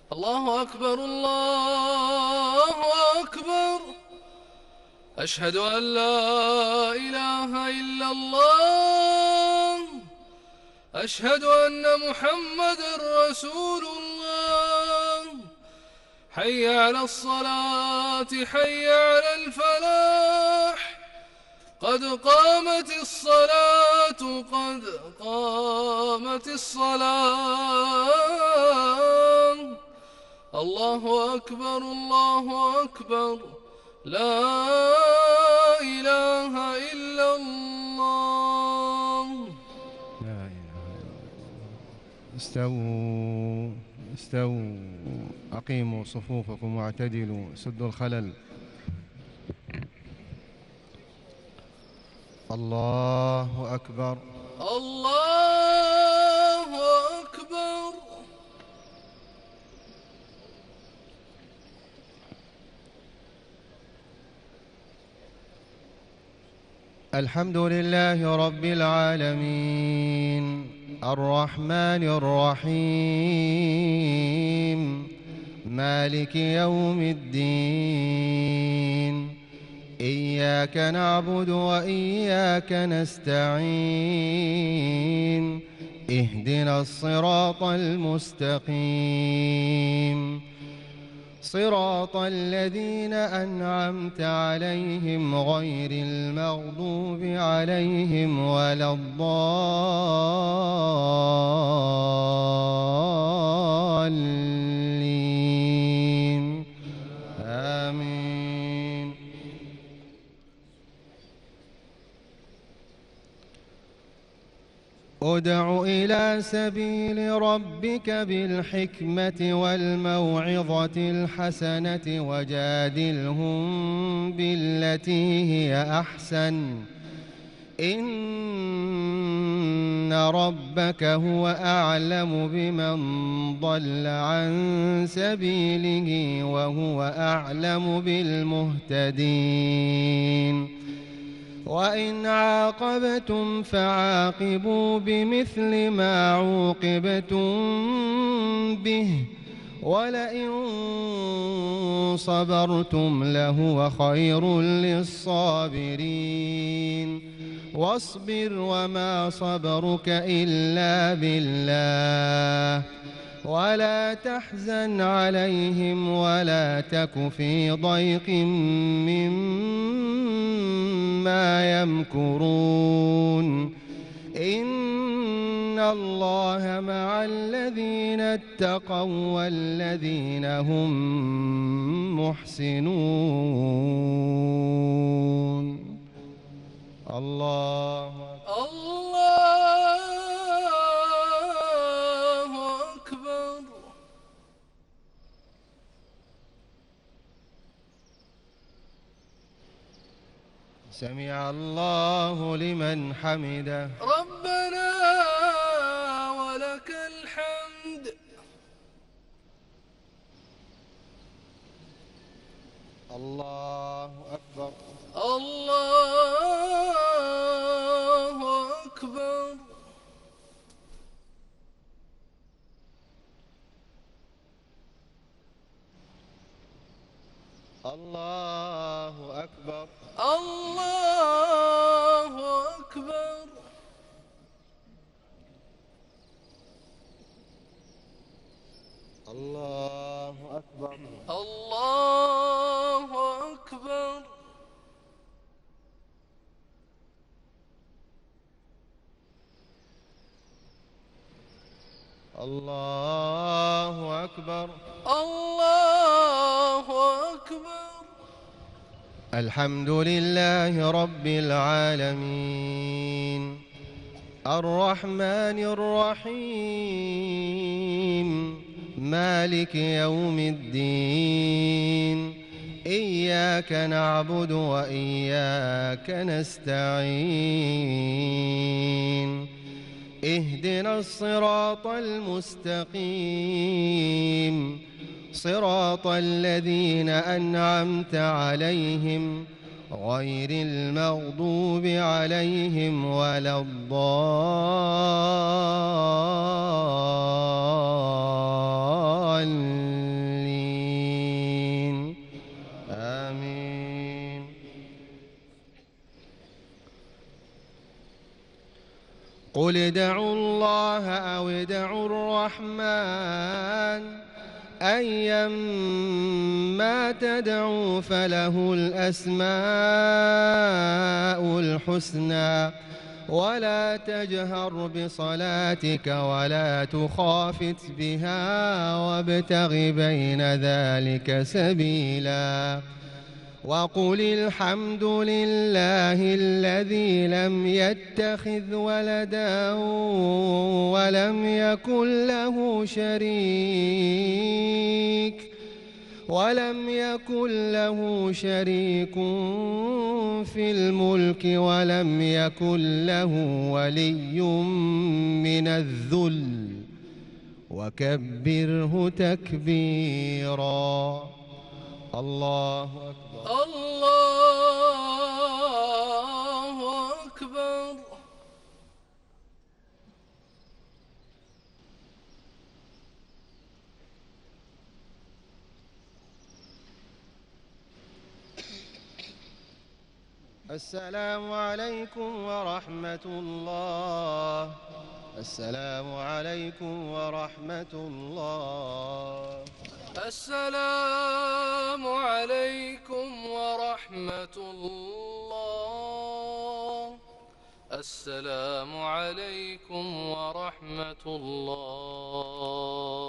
الله أكبر الله أكبر. أشهد أن لا إله إلا الله. أشهد أن محمد رسول الله. حي على الصلاة حي على الفلاح. قد قامت الصلاة قد قامت الصلاة. الله أكبر الله أكبر. لا إله إلا الله. لا إله إلا الله. استووا استووا، أقيموا صفوفكم واعتدلوا، سدوا الخلل. الله أكبر الله أكبر. الحمد لله رب العالمين، الرحمن الرحيم، مالك يوم الدين. إياك نعبد وإياك نستعين، اهدنا الصراط المستقيم، صراط الذين أنعمت عليهم غير المغضوب عليهم ولا الضالين. آمين. ادع إلى سبيل ربك بالحكمة والموعظة الحسنة وجادلهم بالتي هي أحسن، إن ربك هو أعلم بمن ضل عن سبيله وهو أعلم بالمهتدين. وإن عاقبتم فعاقبوا بمثل ما عوقبتم به، ولئن صبرتم لهو خير للصابرين. واصبر وما صبرك إلا بالله، ولا تحزن عليهم ولا تك في ضيق مما يمكرون. إن الله مع الذين اتقوا والذين هم محسنون. الله أكبر. سمع الله لمن حمده. ربنا ولك الحمد. الله أكبر الله أكبر. الله أكبر الله أكبر. الله أكبر الله أكبر. الله أكبر الله أكبر. الحمد لله رب العالمين، الرحمن الرحيم، مالك يوم الدين. إياك نعبد وإياك نستعين، اهدنا الصراط المستقيم، صراط الذين أنعمت عليهم غير المغضوب عليهم ولا الضالين. قل ادعوا الله أو ادعوا الرحمن أيما تدعوا فله الأسماء الحسنى ولا تجهر بصلاتك ولا تخافت بها وابتغ بين ذلك سبيلا وقل الحمد لله الذي لم يتخذ ولدا ولم يكن له شريك في الملك ولم يكن له ولي من الذل وكبره تكبيرا. الله أكبر. الله أكبر. السلام عليكم ورحمة الله. السلام عليكم ورحمة الله. السلام عليكم ورحمة الله. السلام عليكم ورحمة الله.